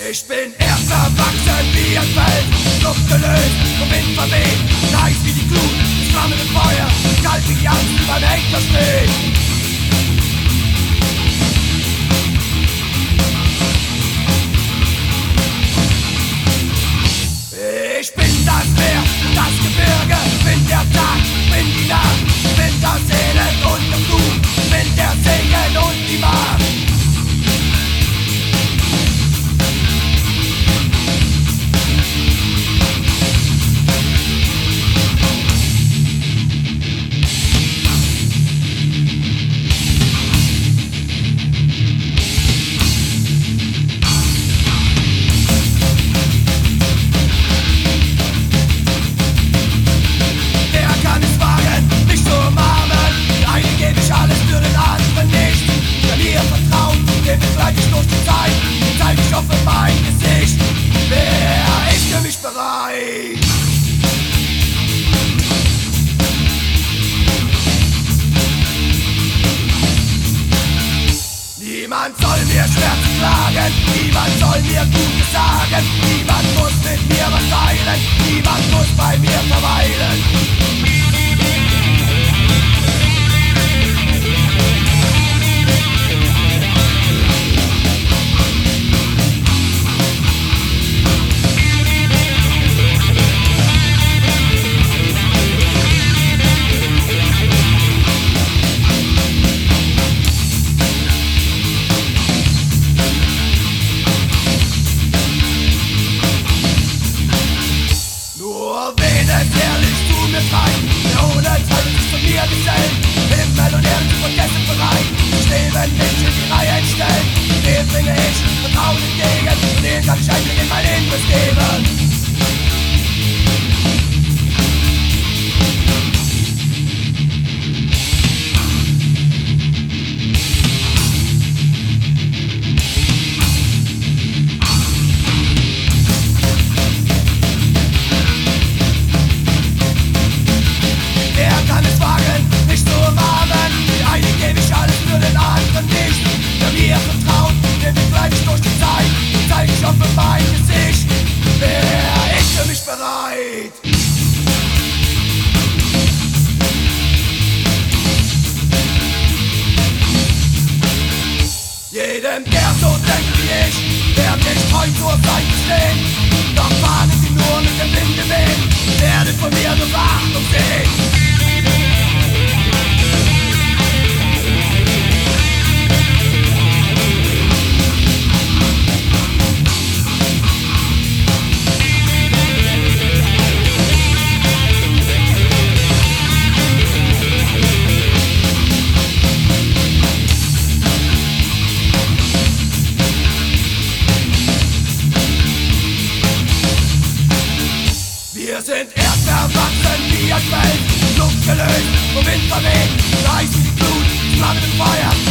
Ich bin erst erwachsen wie ein Feld, Luft gelöst, vom Wind verweht, heiß wie die Glut, flammende Feuer, kalt wie die Angst, die beim Henker steht. Ich bin das Meer, das Gebirge, bin der Tag, bin die Nacht, bin das Elend und der Fluch, bin der Segen und die Macht. Niemand soll mir Schmerzen klagen, niemand soll mir Gutes sagen, niemand muss mit mir was teilen, niemand muss bei mir verweilen. Ehrlich zu mir frei, der ohne Zweifel sich von mir gesellt, Himmel und Erde zu vergessen bereit, Leben nicht in die Reihe stellen, dem bringe ich Vertrauen entgegen, und dem kann ich Einblick in mein Inneres geben. Jedem, der so denkt wie ich, werd ich heut zur Seite stehen. Doch fahren sie nur mit dem Winde wehen, werden von mir nur Beachtung sehen. Wir sind erst erwachsen wie ein Feld, Luft gelöst, vom Wind verweht, heiß wie die Glut, flammende Feuer.